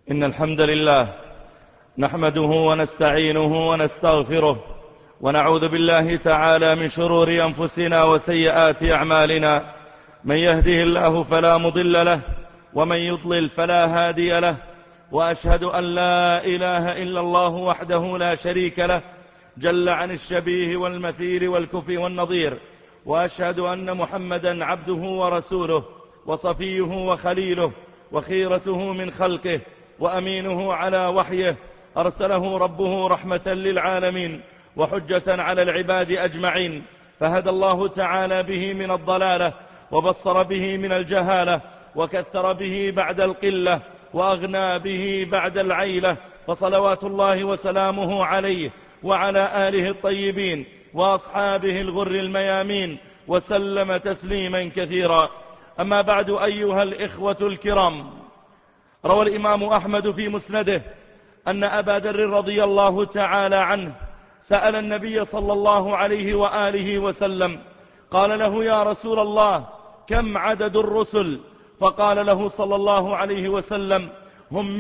إن الحمد لله نحمده ونستعينه ونستغفره ونعوذ بالله تعالى من شرور أنفسنا وسيئات أعمالنا. من يهده الله فلا مضل له ومن يضلل فلا هادي له، وأشهد أن لا إله إلا الله وحده لا شريك له جل عن الشبيه والمثيل والكفي والنظير، وأشهد أن محمدا عبده ورسوله وصفيه وخليله وخيرته من خلقه وأمينه على وحيه، أرسله ربه رحمة للعالمين وحجة على العباد أجمعين، فهدى الله تعالى به من الضلالة وبصر به من الجهالة وكثر به بعد القلة وأغنى به بعد العيلة، فصلوات الله وسلامه عليه وعلى آله الطيبين وأصحابه الغر الميامين وسلم تسليما كثيرا. أما بعد، أيها الإخوة الكرام، روى الإمام أحمد في مسنده أن أبا ذر رضي الله تعالى عنه سأل النبي صلى الله عليه وآله وسلم، قال له: يا رسول الله، كم عدد الرسل؟ فقال له صلى الله عليه وسلم: هم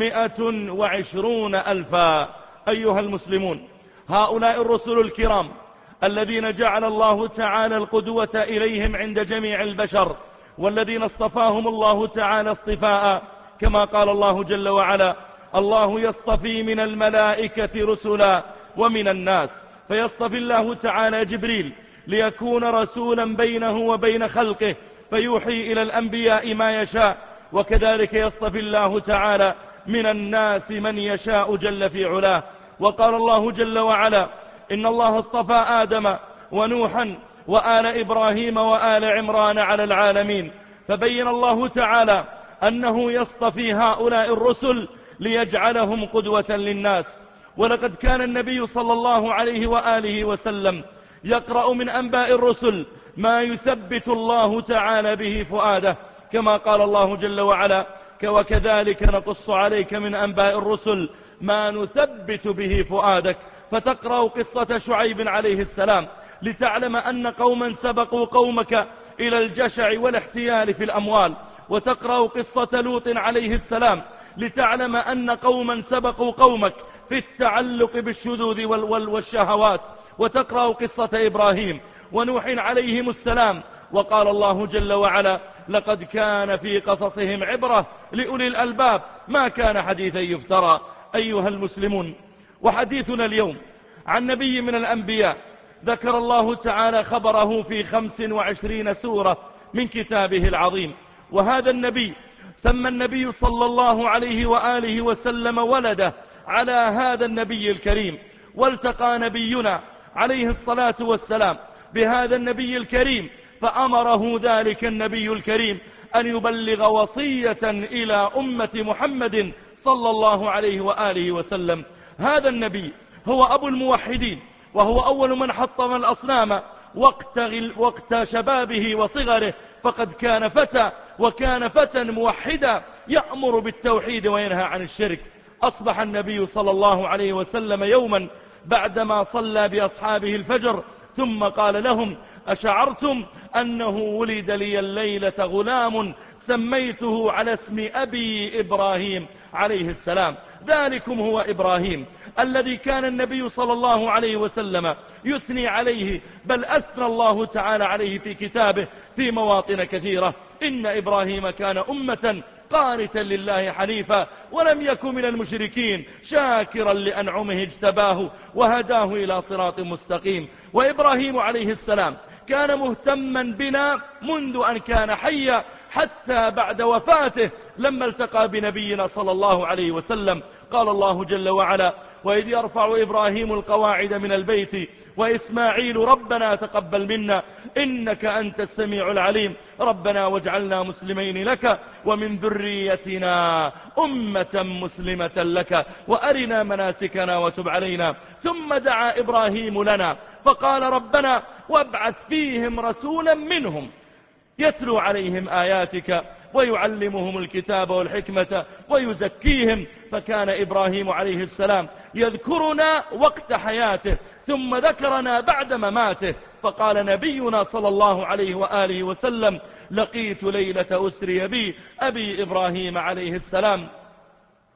120,000. أيها المسلمون، هؤلاء الرسل الكرام الذين جعل الله تعالى القدوة إليهم عند جميع البشر، والذين اصطفاهم الله تعالى اصطفاء، كما قال الله جل وعلا: الله يصطفي من الملائكة رسلا ومن الناس. فيصطفي الله تعالى جبريل ليكون رسولا بينه وبين خلقه فيوحي إلى الأنبياء ما يشاء، وكذلك يصطفي الله تعالى من الناس من يشاء جل في علاه. وقال الله جل وعلا: إن الله اصطفى آدم ونوحا وآل إبراهيم وآل عمران على العالمين. فبين الله تعالى أنه يصطفي هؤلاء الرسل ليجعلهم قدوة للناس. ولقد كان النبي صلى الله عليه وآله وسلم يقرأ من أنباء الرسل ما يثبت الله تعالى به فؤاده، كما قال الله جل وعلا: وكذلك نقص عليك من أنباء الرسل ما نثبت به فؤادك. فتقرأ قصة شعيب عليه السلام لتعلم أن قوما سبقوا قومك إلى الجشع والاحتيال في الأموال، وتقرأ قصة لوط عليه السلام لتعلم أن قوما سبقوا قومك في التعلق بالشذوذ والشهوات، وتقرأ قصة إبراهيم ونوح عليهم السلام. وقال الله جل وعلا: لقد كان في قصصهم عبرة لأولي الألباب ما كان حديثا يفترى. أيها المسلمون، وحديثنا اليوم عن نبي من الأنبياء ذكر الله تعالى خبره في 25 سورة من كتابه العظيم. وهذا النبي سمى النبي صلى الله عليه وآله وسلم ولده على هذا النبي الكريم، والتقى نبينا عليه الصلاة والسلام بهذا النبي الكريم، فأمره ذلك النبي الكريم أن يبلغ وصية إلى أمة محمد صلى الله عليه وآله وسلم. هذا النبي هو أبو الموحدين، وهو أول من حطم الأصنام وقت شبابه وصغره، فقد كان فتى، وكان فتى موحدا يأمر بالتوحيد وينهى عن الشرك. أصبح النبي صلى الله عليه وسلم يوما بعدما صلى بأصحابه الفجر ثم قال لهم: أشعرتم أنه ولد لي الليلة غلام سميته على اسم أبي إبراهيم عليه السلام؟ ذلكم هو إبراهيم الذي كان النبي صلى الله عليه وسلم يثني عليه، بل أثنى الله تعالى عليه في كتابه في مواطن كثيرة: إن إبراهيم كان أمة قانتا لله حنيفا ولم يكن من المشركين شاكرا لأنعمه اجتباه وهداه إلى صراط مستقيم. وإبراهيم عليه السلام كان مهتما بنا منذ أن كان حيا حتى بعد وفاته لما التقى بنبينا صلى الله عليه وسلم. قال الله جل وعلا: وإذ يرفع إبراهيم القواعد من البيت وإسماعيل ربنا تقبل منا إنك أنت السميع العليم ربنا واجعلنا مسلمين لك ومن ذريتنا أمة مسلمة لك وأرنا مناسكنا وتب علينا. ثم دعا إبراهيم لنا فقال: ربنا وابعث فيهم رسولا منهم يتلو عليهم آياتك ويعلمهم الكتاب والحكمة ويزكيهم. فكان إبراهيم عليه السلام يذكرنا وقت حياته ثم ذكرنا بعد مماته. فقال نبينا صلى الله عليه وآله وسلم: لقيت ليلة أسري بي أبي إبراهيم عليه السلام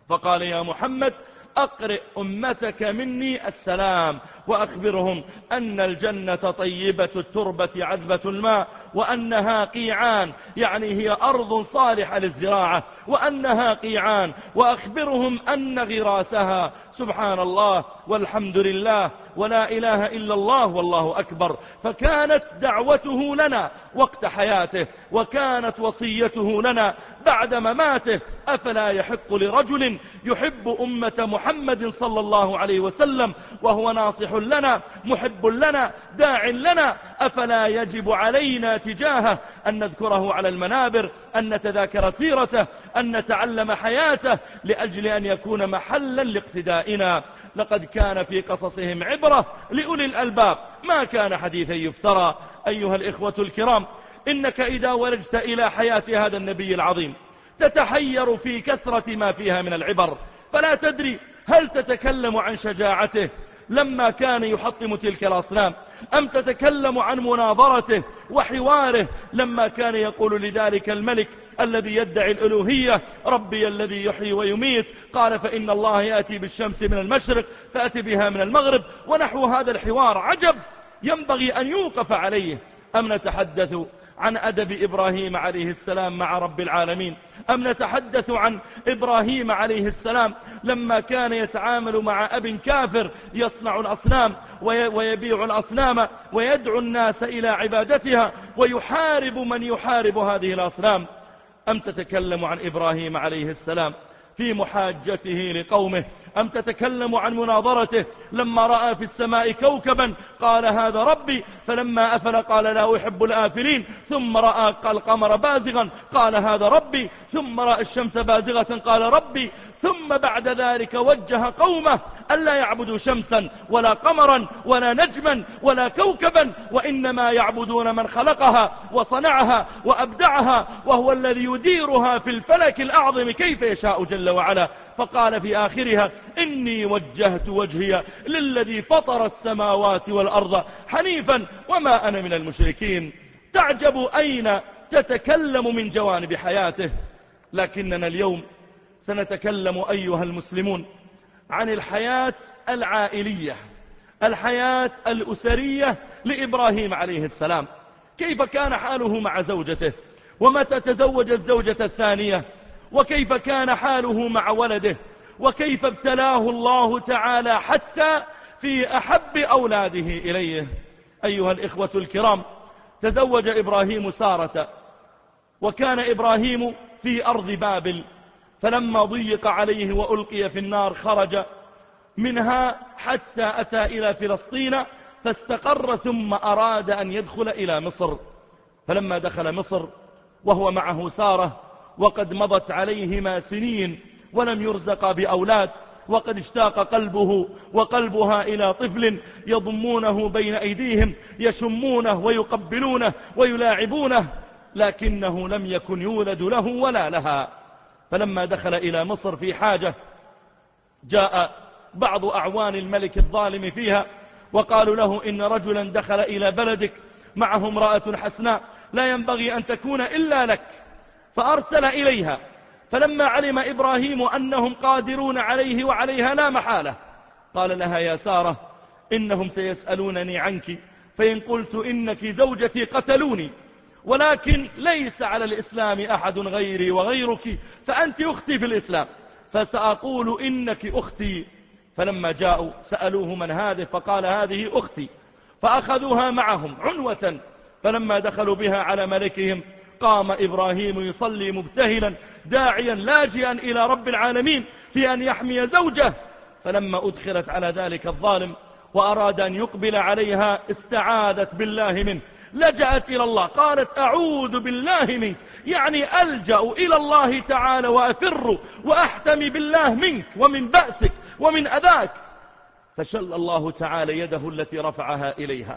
فقال يا محمد أقرئ أمتك مني السلام وأخبرهم أن الجنة طيبة التربة عذبة الماء، وأنها قيعان يعني هي أرض صالحة للزراعة، وأنها قيعان، وأخبرهم أن غراسها سبحان الله والحمد لله ولا إله إلا الله والله أكبر. فكانت دعوته لنا وقت حياته، وكانت وصيته لنا بعد مماته. أفلا يحق لرجل يحب أمة محمد صلى الله عليه وسلم وهو ناصح لنا محب لنا داع لنا، أفلا يجب علينا تجاهه أن نذكره على المنابر، أن نتذاكر سيرته، أن نتعلم حياته لأجل أن يكون محلا لاقتدائنا؟ لقد كان في قصصهم عبرة لأولي الألباب، ما كان حديثا يفترى. أيها الإخوة الكرام، إنك إذا ولجت إلى حياة هذا النبي العظيم تتحير في كثرة ما فيها من العبر، فلا تدري هل تتكلم عن شجاعته لما كان يحطم تلك الأصنام، أم تتكلم عن مناظرته وحواره لما كان يقول لذلك الملك الذي يدعي الألوهية ربي الذي يحيي ويميت، قال فإن الله يأتي بالشمس من المشرق فأتي بها من المغرب، ونحو هذا الحوار عجب ينبغي أن يوقف عليه. أم نتحدث عن أدب إبراهيم عليه السلام مع رب العالمين، أم نتحدث عن إبراهيم عليه السلام لما كان يتعامل مع أب كافر يصنع الأصنام ويبيع الأصنام ويدعو الناس إلى عبادتها ويحارب من يحارب هذه الأصنام؟ أم تتكلم عن إبراهيم عليه السلام في محاجته لقومه، أم تتكلم عن مناظرته لما رأى في السماء كوكبا قال هذا ربي، فلما أفل قال لا أحب الآفلين، ثم رأى القمر بازغا قال هذا ربي، ثم رأى الشمس بازغة قال ربي، ثم بعد ذلك وجه قومه ألا يعبدوا شمسا ولا قمرا ولا نجما ولا كوكبا، وإنما يعبدون من خلقها وصنعها وأبدعها وهو الذي يديرها في الفلك الأعظم كيف يشاء جل وعلا. فقال في آخرها إني وجهت وجهي للذي فطر السماوات والأرض حنيفا وما أنا من المشركين. تعجب أين تتكلم من جوانب حياته. لكننا اليوم سنتكلم أيها المسلمون عن الحياة العائلية، الحياة الأسرية لإبراهيم عليه السلام. كيف كان حاله مع زوجته، ومتى تزوج الزوجة الثانية، وكيف كان حاله مع ولده، وكيف ابتلاه الله تعالى حتى في أحب أولاده إليه. أيها الإخوة الكرام، تزوج إبراهيم سارة، وكان إبراهيم في أرض بابل، فلما ضيق عليه وألقي في النار خرج منها حتى أتى إلى فلسطين فاستقر، ثم أراد أن يدخل إلى مصر. فلما دخل مصر وهو معه سارة وقد مضت عليهما سنين ولم يرزق بأولاد، وقد اشتاق قلبه وقلبها إلى طفل يضمونه بين أيديهم يشمونه ويقبلونه ويلاعبونه، لكنه لم يكن يولد له ولا لها. فلما دخل إلى مصر في حاجة جاء بعض أعوان الملك الظالم فيها وقالوا له إن رجلا دخل إلى بلدك معه امرأة حسناء لا ينبغي أن تكون إلا لك، فأرسل إليها. فلما علم إبراهيم أنهم قادرون عليه وعليها لا محالة قال لها يا سارة إنهم سيسألونني عنك، فإن قلت إنك زوجتي قتلوني، ولكن ليس على الإسلام أحد غيري وغيرك، فأنت أختي في الإسلام، فسأقول إنك أختي. فلما جاءوا سألوه من هذه فقال هذه أختي، فأخذوها معهم عنوة. فلما دخلوا بها على ملكهم قام إبراهيم يصلي مبتهلا داعيا لاجئا إلى رب العالمين في أن يحمي زوجه. فلما أدخلت على ذلك الظالم وأراد أن يقبل عليها استعاذت بالله منه، لجأت إلى الله، قالت أعوذ بالله منك، يعني ألجأ إلى الله تعالى وأفر وأحتمي بالله منك ومن بأسك ومن أذاك. فشل الله تعالى يده التي رفعها إليها،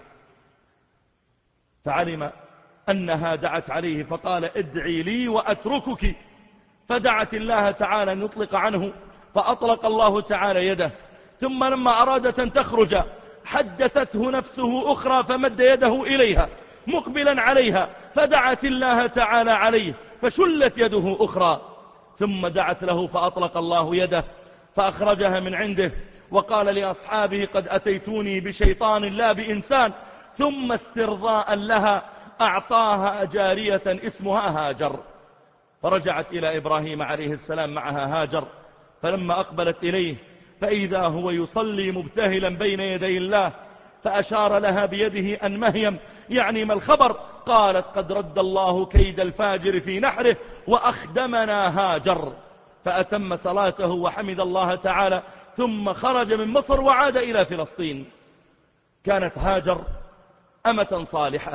فعلم أنها دعت عليه فقال ادعي لي وأتركك، فدعت الله تعالى أن يطلق عنه، فأطلق الله تعالى يده. ثم لما أرادت أن تخرج حدثته نفسه أخرى فمد يده إليها مقبلا عليها، فدعت الله تعالى عليه فشلت يده أخرى. ثم دعت له فأطلق الله يده فأخرجها من عنده، وقال لأصحابه قد أتيتوني بشيطان لا بإنسان. ثم استرضاء لها أعطاها جارية اسمها هاجر، فرجعت إلى إبراهيم عليه السلام معها هاجر، فلما أقبلت إليه فإذا هو يصلي مبتهلا بين يدي الله، فأشار لها بيده أن مهيم، يعني ما الخبر؟ قالت قد رد الله كيد الفاجر في نحره وأخدمنا هاجر. فأتم صلاته وحمد الله تعالى، ثم خرج من مصر وعاد إلى فلسطين. كانت هاجر أمة صالحة،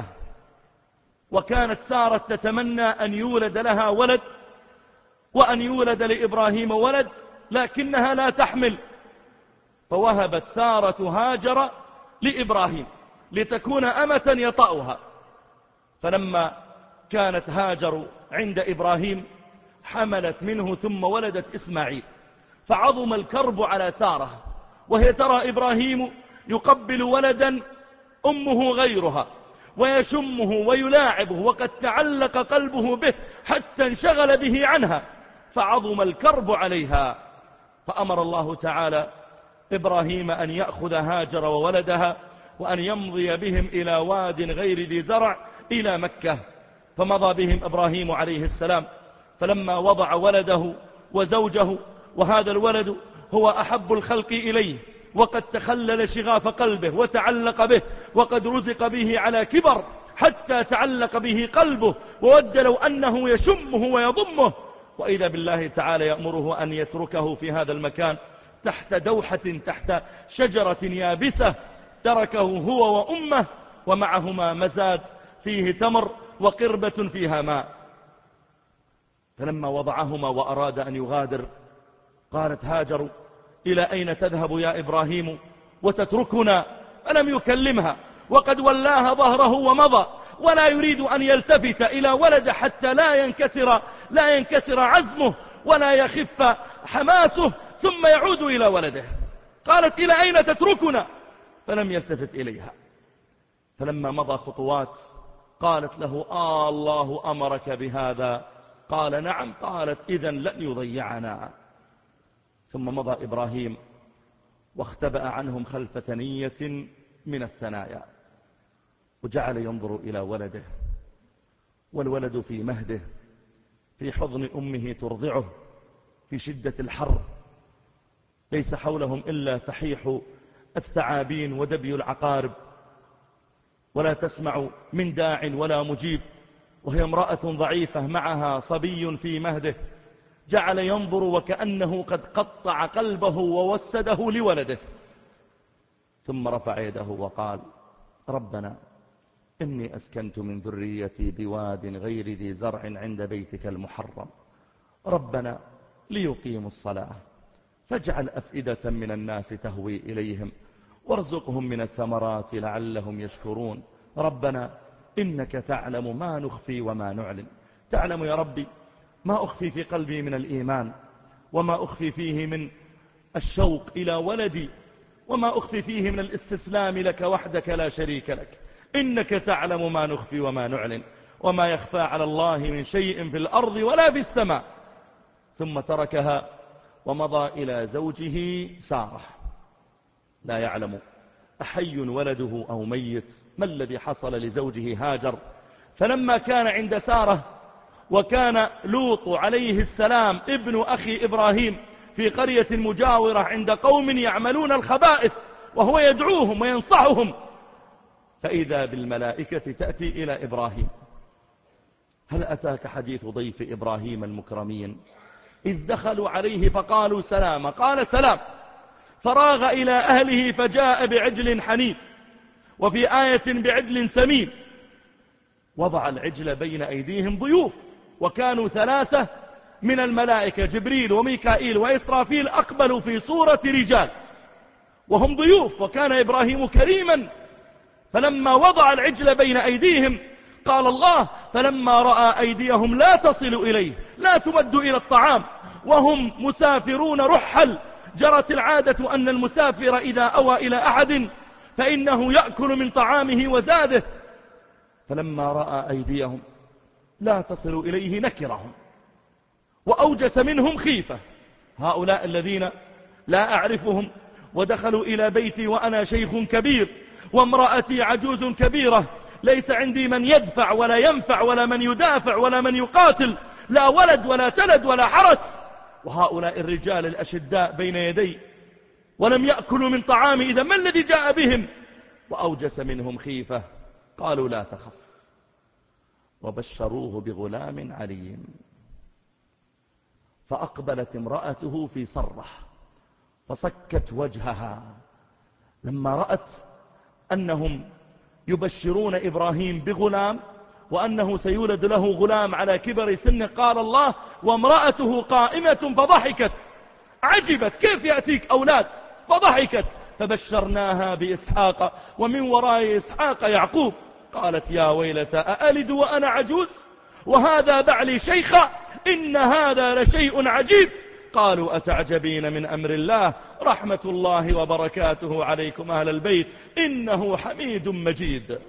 وكانت سارة تتمنى أن يولد لها ولد وأن يولد لإبراهيم ولد، لكنها لا تحمل، فوهبت سارة هاجر لإبراهيم لتكون أمة يطأها. فلما كانت هاجر عند إبراهيم حملت منه ثم ولدت إسماعيل، فعظم الكرب على سارة، وهي ترى إبراهيم يقبل ولدا أمه غيرها ويشمه ويلاعبه، وقد تعلق قلبه به حتى انشغل به عنها، فعظم الكرب عليها. فأمر الله تعالى إبراهيم أن يأخذ هاجر وولدها وأن يمضي بهم إلى واد غير ذي زرع إلى مكة. فمضى بهم إبراهيم عليه السلام، فلما وضع ولده وزوجه، وهذا الولد هو أحب الخلق إليه، وقد تخلل شغاف قلبه وتعلق به، وقد رزق به على كبر حتى تعلق به قلبه، وود لو أنه يشمه ويضمه، وإذا بالله تعالى يأمره أن يتركه في هذا المكان تحت دوحة، تحت شجرة يابسة، تركه هو وأمه ومعهما مزاد فيه تمر وقربة فيها ماء. فلما وضعهما وأراد أن يغادر قالت هاجر إلى أين تذهب يا إبراهيم وتتركنا؟ ألم يكلمها وقد ولاها ظهره ومضى، ولا يريد أن يلتفت إلى ولده حتى لا ينكسر عزمه ولا يخف حماسه، ثم يعود إلى ولده. قالت إلى أين تتركنا؟ فلم يلتفت إليها. فلما مضى خطوات قالت له الله أمرك بهذا؟ قال نعم. قالت إذن لن يضيعنا. ثم مضى إبراهيم واختبأ عنهم خلف ثنية من الثنايا، وجعل ينظر إلى ولده، والولد في مهده في حضن أمه ترضعه في شدة الحر، ليس حولهم إلا فحيح الثعابين ودبي العقارب، ولا تسمع من داع ولا مجيب، وهي امرأة ضعيفة معها صبي في مهده. جعل ينظر وكأنه قد قطع قلبه ووسده لولده، ثم رفع يده وقال ربنا إني أسكنت من ذريتي بواد غير ذي زرع عند بيتك المحرم، ربنا ليقيموا الصلاة فاجعل أفئدة من الناس تهوي إليهم وارزقهم من الثمرات لعلهم يشكرون، ربنا إنك تعلم ما نخفي وما نعلن. تعلم يا ربي ما أخفي في قلبي من الإيمان، وما أخفي فيه من الشوق إلى ولدي، وما أخفي فيه من الاستسلام لك وحدك لا شريك لك. إنك تعلم ما نخفي وما نعلن، وما يخفى على الله من شيء في الأرض ولا في السماء. ثم تركها ومضى إلى زوجه سارة، لا يعلم أحي ولده أو ميت ما الذي حصل لزوجه هاجر. فلما كان عند سارة، وكان لوط عليه السلام ابن أخي إبراهيم في قرية مجاورة عند قوم يعملون الخبائث، وهو يدعوهم وينصحهم، فإذا بالملائكة تأتي إلى إبراهيم. هل أتاك حديث ضيف إبراهيم المكرمين إذ دخلوا عليه فقالوا سلاما؟ قال سلام، فراغ إلى أهله فجاء بعجل حنيف، وفي آية بعجل سمين. وضع العجل بين أيديهم ضيوف، وكانوا 3 من الملائكة جبريل وميكائيل وإسرافيل أقبلوا في صورة رجال وهم ضيوف، وكان إبراهيم كريما. فلما وضع العجل بين أيديهم قال الله فلما رأى أيديهم لا تصل إليه، لا تمد إلى الطعام، وهم مسافرون رحل، جرت العادة أن المسافر إذا أوى إلى أحد فإنه يأكل من طعامه وزاده. فلما رأى أيديهم لا تصل إليه نكرهم وأوجس منهم خيفة. هؤلاء الذين لا أعرفهم ودخلوا إلى بيتي وأنا شيخ كبير وامرأتي عجوز كبيرة، ليس عندي من يدفع ولا ينفع ولا من يدافع ولا من يقاتل، لا ولد ولا تلد ولا حرس، وهؤلاء الرجال الأشداء بين يدي ولم يأكلوا من طعامي، إذا ما الذي جاء بهم؟ وأوجس منهم خيفة. قالوا لا تخف، وبشروه بغلام عليم. فأقبلت امرأته في صرة فصكت وجهها لما رأت أنهم يبشرون إبراهيم بغلام وأنه سيولد له غلام على كبر سنه. قال الله: وامرأته قائمة فضحكت، عجبت كيف يأتيك أولاد، فضحكت فبشرناها بإسحاق ومن وراء إسحاق يعقوب. قالت: يا ويلتى أألد وأنا عجوز وهذا بعلي شيخا، إن هذا لشيء عجيب. قالوا: أتعجبين من أمر الله، رحمة الله وبركاته عليكم أهل البيت، إنه حميد مجيد.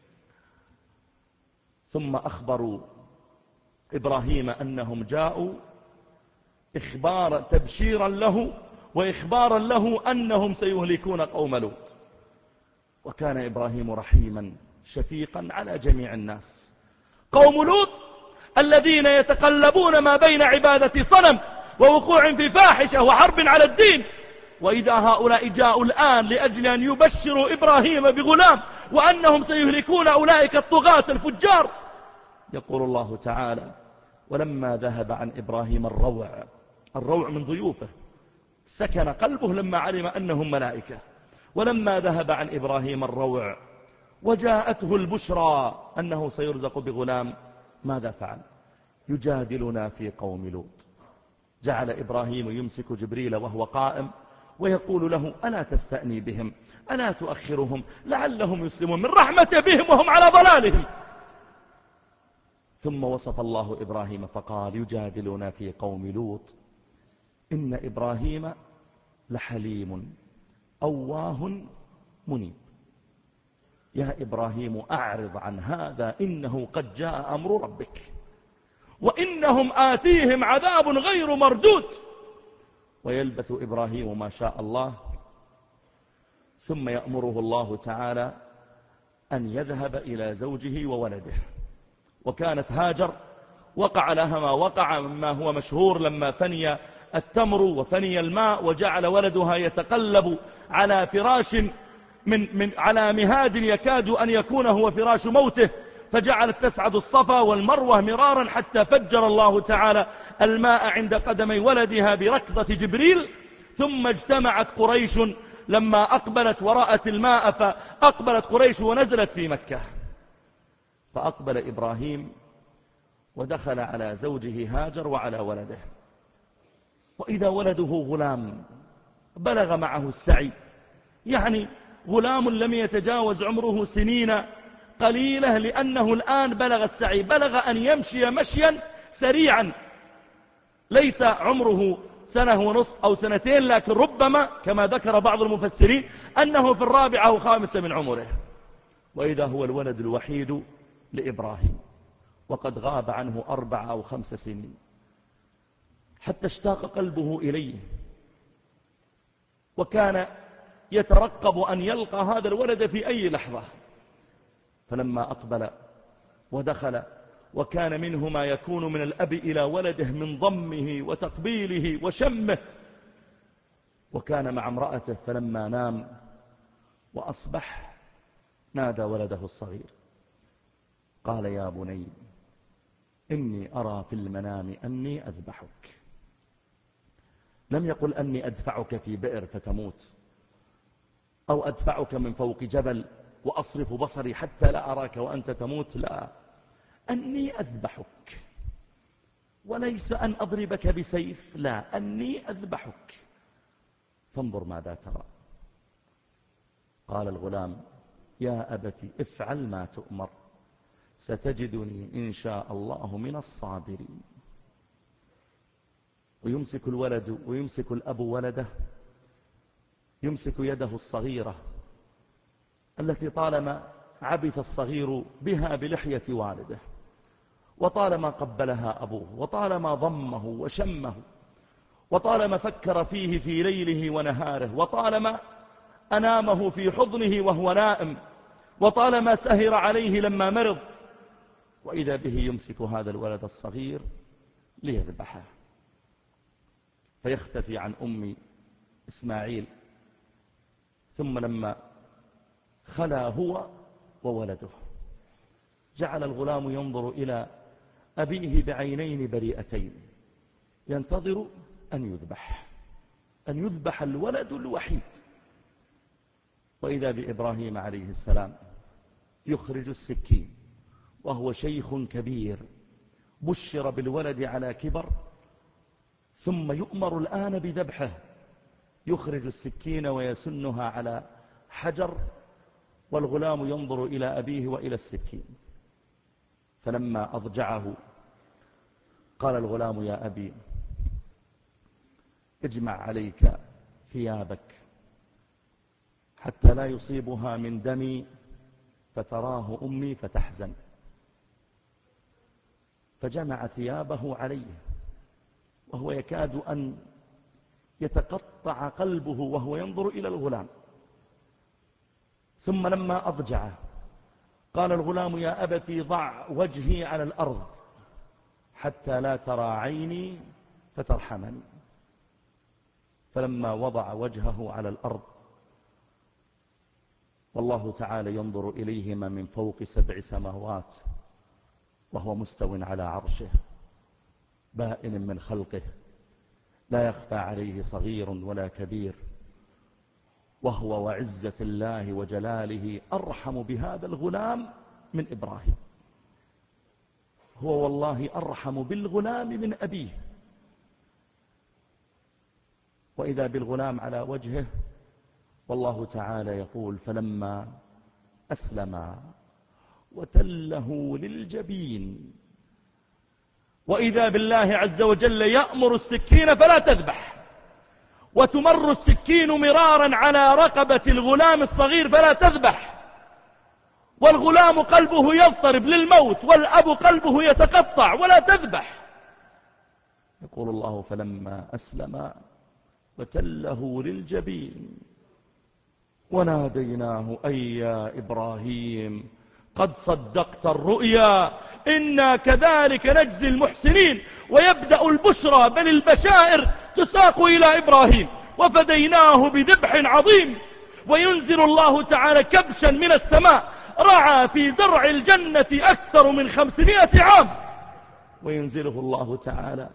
ثم أخبروا إبراهيم أنهم جاءوا تبشيرا له وإخبارا له أنهم سيهلكون قوم لوط. وكان إبراهيم رحيما شفيقا على جميع الناس. قوم لوط الذين يتقلبون ما بين عبادة صنم ووقوع في فاحشة وحرب على الدين، وإذا هؤلاء جاءوا الآن لأجل أن يبشروا إبراهيم بغلام وأنهم سيهلكون أولئك الطغاة الفجار. يقول الله تعالى: ولما ذهب عن إبراهيم الروع من ضيوفه، سكن قلبه لما علم أنهم ملائكة. ولما ذهب عن إبراهيم الروع وجاءته البشرى أنه سيرزق بغلام، ماذا فعل؟ يجادلنا في قوم لوط. جعل إبراهيم يمسك جبريل وهو قائم ويقول له: ألا تستأني بهم، ألا تؤخرهم لعلهم يسلمون، من رحمة بهم وهم على ضلالهم. ثم وصف الله إبراهيم فقال: يجادلنا في قوم لوط إن إبراهيم لحليم أواه منيب. يا إبراهيم أعرض عن هذا، إنه قد جاء أمر ربك وإنهم آتيهم عذاب غير مردود. ويلبث إبراهيم ما شاء الله، ثم يأمره الله تعالى أن يذهب إلى زوجه وولده. وكانت هاجر وقع لها ما وقع مما هو مشهور لما فني التمر وفني الماء، وجعل ولدها يتقلب على فراش على مهاد يكاد أن يكون هو فراش موته، فجعلت تسعد الصفا والمروة مرارا حتى فجر الله تعالى الماء عند قدمي ولدها بركضة جبريل. ثم اجتمعت قريش لما أقبلت ورأت الماء، فأقبلت قريش ونزلت في مكة. فأقبل إبراهيم ودخل على زوجه هاجر وعلى ولده، وإذا ولده غلام بلغ معه السعي، يعني غلام لم يتجاوز عمره سنين قليلة، لأنه الآن بلغ السعي، بلغ أن يمشي مشيا سريعا، ليس عمره سنة ونصف أو سنتين، لكن ربما كما ذكر بعض المفسرين أنه في 4 أو 5 من عمره. وإذا هو الولد الوحيد لإبراهيم، وقد غاب عنه 4 أو 5 سنين، حتى اشتاق قلبه إليه، وكان يترقب أن يلقى هذا الولد في أي لحظة. فلما أقبل ودخل، وكان منه ما يكون من الأب إلى ولده من ضمه وتقبيله وشمه، وكان مع امرأته. فلما نام وأصبح نادى ولده الصغير قال: يا بني إني أرى في المنام أني أذبحك. لم يقل أني أدفعك في بئر فتموت، أو أدفعك من فوق جبل وأصرف بصري حتى لا أراك وأنت تموت، لا، أني أذبحك، وليس أن أضربك بسيف، لا، أني أذبحك، فانظر ماذا ترى. قال الغلام: يا أبت افعل ما تؤمر، ستجدني إن شاء الله من الصابرين. ويمسك الولد ويمسك الأب ولده، يمسك يده الصغيرة التي طالما عبث الصغير بها بلحية والده، وطالما قبلها أبوه، وطالما ضمه وشمه، وطالما فكر فيه في ليله ونهاره، وطالما أنامه في حضنه وهو نائم، وطالما سهر عليه لما مرض، وإذا به يمسك هذا الولد الصغير ليذبحه، فيختفي عن أم إسماعيل. ثم لما خلا هو وولده جعل الغلام ينظر إلى أبيه بعينين بريئتين، ينتظر أن يذبح الولد الوحيد. وإذا بإبراهيم عليه السلام يخرج السكين وهو شيخ كبير بشر بالولد على كبر، ثم يؤمر الآن بذبحه، يخرج السكين ويسنها على حجر، والغلام ينظر إلى أبيه وإلى السكين. فلما أضجعه قال الغلام: يا أبي، اجمع عليك ثيابك حتى لا يصيبها من دمي فتراه أمي فتحزن. فجمع ثيابه عليه وهو يكاد أن يتقطع قلبه وهو ينظر إلى الغلام. ثم لما أضجعه قال الغلام: يا أبتي، ضع وجهي على الأرض حتى لا ترى عيني فترحمني. فلما وضع وجهه على الأرض والله تعالى ينظر إليهما من فوق 7 سماوات وهو مستو على عرشه بائن من خلقه لا يخفى عليه صغير ولا كبير، وهو وعزة الله وجلاله أرحم بهذا الغلام من إبراهيم. هو والله أرحم بالغلام من أبيه. وإذا بالغلام على وجهه والله تعالى يقول: فلما أسلم وتله للجبين. وإذا بالله عز وجل يأمر السكين فلا تذبح، وتمر السكين مرارا على رقبة الغلام الصغير فلا تذبح، والغلام قلبه يضطرب للموت والأب قلبه يتقطع ولا تذبح. يقول الله: فلما أسلم وتله للجبين وناديناه أي يا إبراهيم قد صدقت الرؤيا إنا كذلك نجزي المحسنين. ويبدأ البشرى بل البشائر تساق إلى إبراهيم وفديناه بذبح عظيم. وينزل الله تعالى كبشا من السماء رعى في زرع الجنة أكثر من 500 عام، وينزله الله تعالى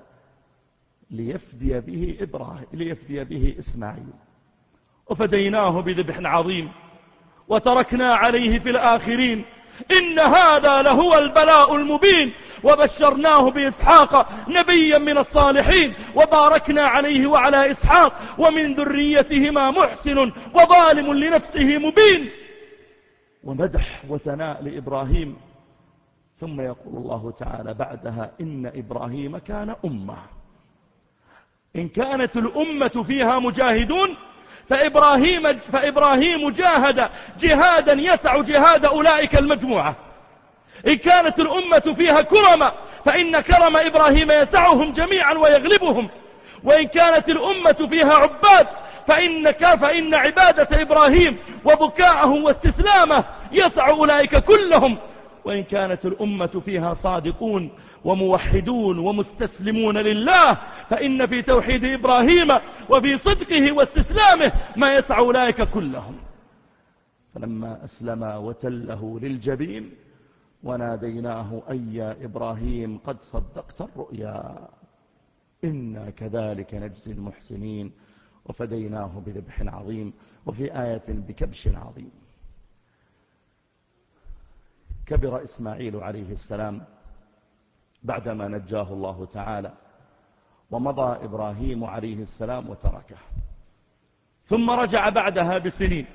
ليفدي به إسماعيل. وفديناه بذبح عظيم وتركنا عليه في الآخرين إن هذا لهو البلاء المبين. وبشرناه بإسحاق نبيا من الصالحين وباركنا عليه وعلى إسحاق ومن ذريتهما محسن وظالم لنفسه مبين. ومدح وثناء لإبراهيم. ثم يقول الله تعالى بعدها: إن إبراهيم كان أمة. إن كانت الأمة فيها مجاهدون فإبراهيم جاهد جهادا يسع جهاد أولئك المجموعة. إن كانت الأمة فيها كرم فإن كرم إبراهيم يسعهم جميعا ويغلبهم. وإن كانت الأمة فيها عباد فإن عبادة إبراهيم وبكاءه واستسلامه يسع أولئك كلهم. وإن كانت الأمة فيها صادقون وموحدون ومستسلمون لله فإن في توحيد إبراهيم وفي صدقه واستسلامه ما يسع أولئك كلهم. فلما أسلم وتله للجبين وناديناه أي يا إبراهيم قد صدقت الرؤيا إنا كذلك نجزي المحسنين وفديناه بذبح عظيم. وفي آية بكبش عظيم. كبر إسماعيل عليه السلام بعدما نجاه الله تعالى، ومضى إبراهيم عليه السلام وتركه، ثم رجع بعدها بسنين،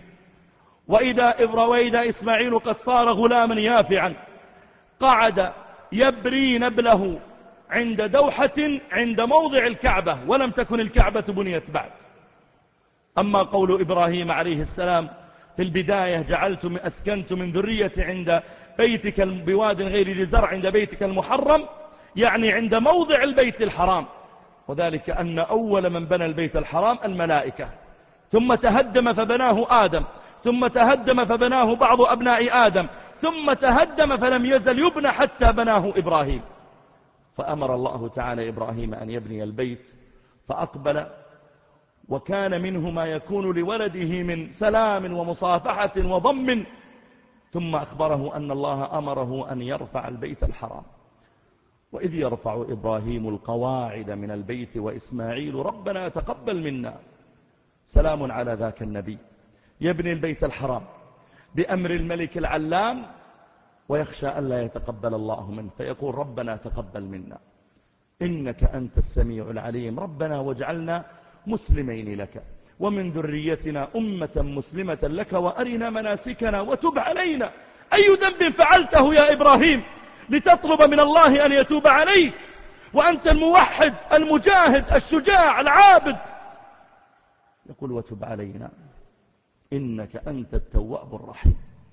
وإذا إسماعيل قد صار غلاما يافعا قعد يبري نبله عند دوحة عند موضع الكعبة، ولم تكن الكعبة بنيت بعد. أما قول إبراهيم عليه السلام في البداية أسكنت من ذريتي عند بيتك بواد غير ذي زرع عند بيتك المحرم، يعني عند موضع البيت الحرام، وذلك أن أول من بنى البيت الحرام الملائكة، ثم تهدم فبناه آدم، ثم تهدم فبناه بعض أبناء آدم، ثم تهدم فلم يزل يبنى حتى بناه إبراهيم. فأمر الله تعالى إبراهيم أن يبني البيت، فأقبل، وكان منه ما يكون لولده من سلام ومصافحة وضم، ثم أخبره أن الله أمره أن يرفع البيت الحرام. وإذ يرفع إبراهيم القواعد من البيت وإسماعيل ربنا تقبل منا. سلام على ذاك النبي يبني البيت الحرام بأمر الملك العلام، ويخشى أن لا يتقبل الله منه، فيقول ربنا تقبل منا إنك أنت السميع العليم، ربنا واجعلنا مسلمين لك ومن ذريتنا أمة مسلمة لك وأرنا مناسكنا وتب علينا. أي ذنب فعلته يا إبراهيم لتطلب من الله أن يتوب عليك وأنت الموحد المجاهد الشجاع العابد؟ يقول وتب علينا إنك أنت التواب الرحيم.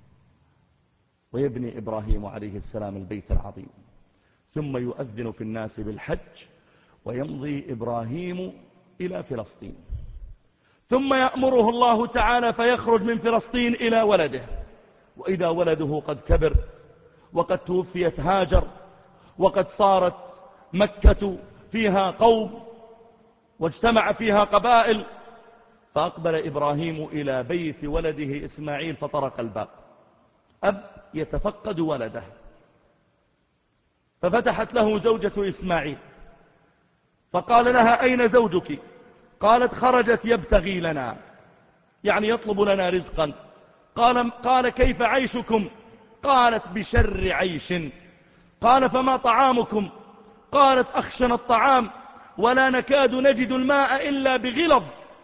ويبني إبراهيم عليه السلام البيت العظيم، ثم يؤذن في الناس بالحج، ويمضي إبراهيم إلى فلسطين، ثم يأمره الله تعالى فيخرج من فلسطين إلى ولده. وإذا ولده قد كبر وقد توفيت هاجر وقد صارت مكة فيها قوم واجتمع فيها قبائل، فأقبل إبراهيم إلى بيت ولده إسماعيل فطرق الباب. أب يتفقد ولده، ففتحت له زوجة إسماعيل فقال لها أين زوجك؟ قالت خرجت يبتغي لنا، يعني يطلب لنا رزقا. قال كيف عيشكم؟ قالت بشر عيش. قال فما طعامكم؟ قالت أخشن الطعام ولا نكاد نجد الماء إلا بغلظ.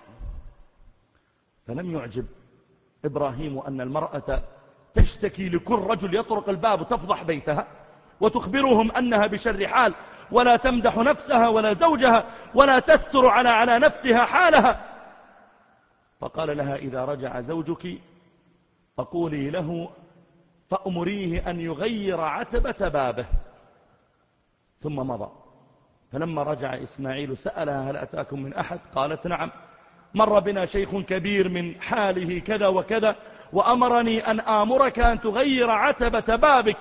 فلم يعجب إبراهيم أن المرأة تشتكي لكل رجل يطرق الباب وتفضح بيتها وتخبرهم أنها بشر حال، ولا تمدح نفسها ولا زوجها ولا تستر على نفسها حالها. فقال لها إذا رجع زوجك فقولي له فأمريه أن يغير عتبة بابه. ثم مضى. فلما رجع إسماعيل سألها هل أتاكم من أحد؟ قالت نعم، مر بنا شيخ كبير من حاله كذا وكذا وأمرني أن آمرك أن تغير عتبة بابك.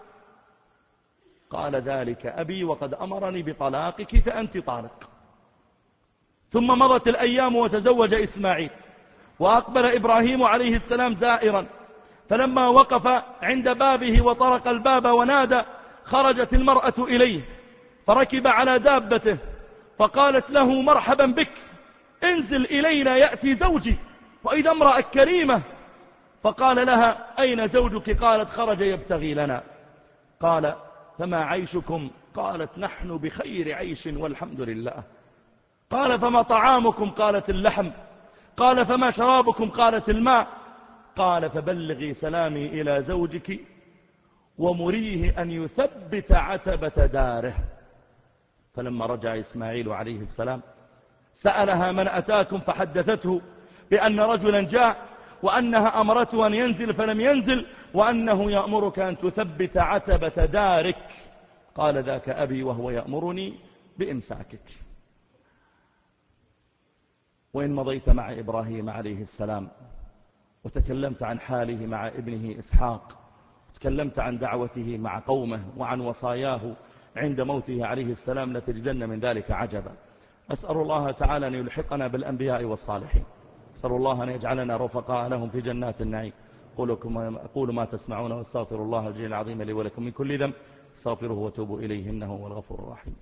قال ذلك أبي وقد أمرني بطلاقك فأنت طالق. ثم مضت الأيام وتزوج إسماعيل، وأقبل إبراهيم عليه السلام زائرا، فلما وقف عند بابه وطرق الباب ونادى خرجت المرأة إليه، فركب على دابته فقالت له مرحبا بك، انزل إلينا يأتي زوجي، وإذا امرأة كريمة. فقال لها أين زوجك؟ قالت خرج يبتغي لنا. قال فما عيشكم؟ قالت نحن بخير عيش والحمد لله. قال فما طعامكم؟ قالت اللحم. قال فما شرابكم؟ قالت الماء. قال فبلغي سلامي إلى زوجك ومريه أن يثبت عتبة داره. فلما رجع إسماعيل عليه السلام سألها من أتاكم؟ فحدثته بأن رجلا جاء وأنها أمرته أن ينزل فلم ينزل، وأنه يأمرك أن تثبت عتبة دارك. قال ذاك أبي وهو يأمرني بإمساكك. وإن مضيت مع إبراهيم عليه السلام وتكلمت عن حاله مع ابنه إسحاق، وتكلمت عن دعوته مع قومه وعن وصاياه عند موته عليه السلام، لتجدن من ذلك عجبا. أسأل الله تعالى أن يلحقنا بالأنبياء والصالحين، أسأل الله أن يجعلنا رفقاء لهم في جنات النعيم. أقول ما تسمعون واستغفر الله الجليل العظيم لي ولكم من كل ذنب، استغفروه وتوبوا إليه إنه هو الغفور الرحيم.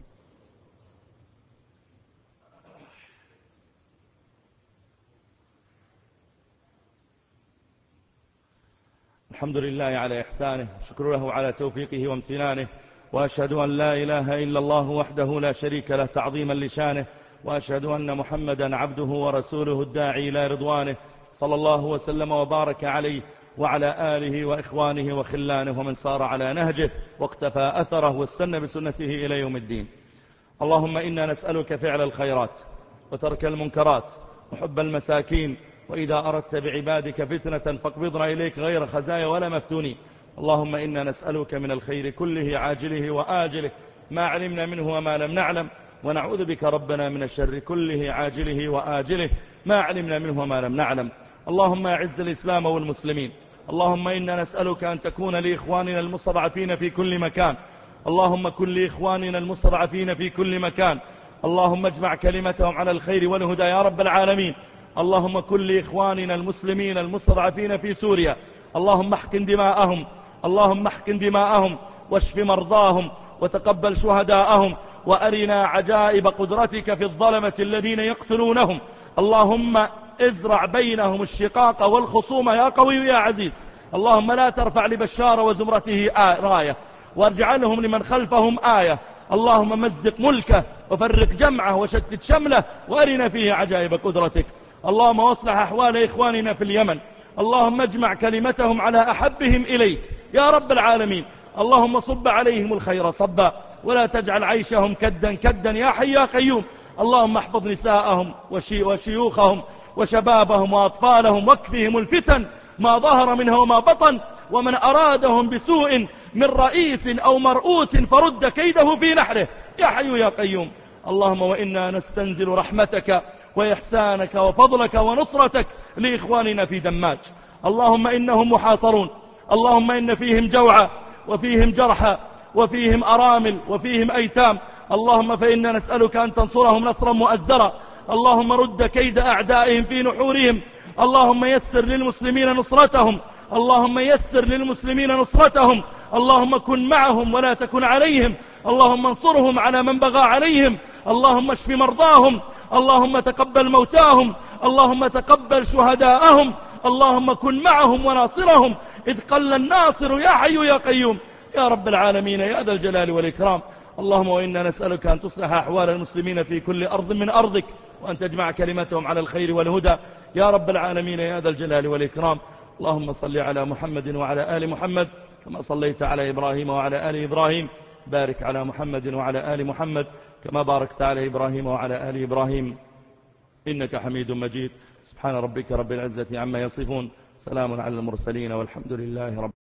الحمد لله على إحسانه، شكر له على توفيقه وامتنانه، وأشهد أن لا إله إلا الله وحده لا شريك له تعظيما لشانه، وأشهد أن محمدا عبده ورسوله الداعي إلى رضوانه، صلى الله وسلم وبارك عليه وعلى آله وإخوانه وخلانه ومن سار على نهجه واقتفى أثره واستنى بسنته إلى يوم الدين. اللهم إنا نسألك فعل الخيرات وترك المنكرات وحب المساكين وإذا أردت بعبادك فتنة فاقبضنا إليك غير خزايا ولا مفتونين. اللهم إنا نسألك من الخير كله عاجله وآجله ما علمنا منه وما لم نعلم، ونعوذ بك ربنا من الشر كله عاجله وآجله ما علمنا منه وما لم نعلم. اللهم أعز الإسلام والمسلمين. اللهم إنا نسألك أن تكون لإخواننا المستضعفين في كل مكان. اللهم كن لإخواننا المستضعفين في كل مكان. اللهم اجمع كلمتهم على الخير والهدى يا رب العالمين. اللهم كن لإخواننا المسلمين المستضعفين في سوريا. اللهم احقن دماءهم، اللهم احقن دماءهم واشف مرضاهم وتقبل شهداءهم، وأرنا عجائب قدرتك في الظلمة الذين يقتلونهم. اللهم ازرع بينهم الشقاق والخصومة يا قوي يا عزيز. اللهم لا ترفع لبشار وزمرته راية، وارجعلهم لمن خلفهم آية. اللهم مزق ملكه وفرق جمعه وشتت شمله، وأرنا فيه عجائب قدرتك. اللهم واصلح أحوال إخواننا في اليمن. اللهم اجمع كلمتهم على أحبهم إليك يا رب العالمين. اللهم صب عليهم الخير صبا، ولا تجعل عيشهم كدا كدا يا حي يا قيوم. اللهم احفظ نساءهم وشيوخهم وشبابهم وأطفالهم، واكفهم الفتن ما ظهر منها وما بطن، ومن أرادهم بسوء من رئيس أو مرؤوس فرد كيده في نحره يا حي يا قيوم. اللهم وإنا نستنزل رحمتك وإحسانك وفضلك ونصرتك لإخواننا في دماج. اللهم إنهم محاصرون. اللهم إن فيهم جوعى وفيهم جرحى وفيهم أرامل وفيهم أيتام. اللهم فإنا نسألك أن تنصرهم نصرا مؤزرا. اللهم رد كيد أعدائهم في نحورهم. اللهم يسر للمسلمين نصرتهم. اللهم يسر للمسلمين نصرتهم. اللهم كن معهم ولا تكن عليهم. اللهم انصرهم على من بغى عليهم. اللهم اشف مرضاهم. اللهم تقبل موتاهم. اللهم تقبل شهداءهم. اللهم كن معهم وناصرهم إذ قل الناصر يا حي يا قيوم يا رب العالمين يا ذا الجلال والإكرام. اللهم وإنا نسألك أن تصلح أحوال المسلمين في كل أرض من أرضك، وأن تجمع كلمتهم على الخير والهدى يا رب العالمين يا ذا الجلال والإكرام. اللهم صل على محمد وعلى آل محمد كما صليت على إبراهيم وعلى آل إبراهيم. بارك على محمد وعلى آل محمد كما باركت على إبراهيم وعلى آل إبراهيم إنك حميد مجيد. سبحان ربك رب العزة عما يصفون، سلام على المرسلين والحمد لله رب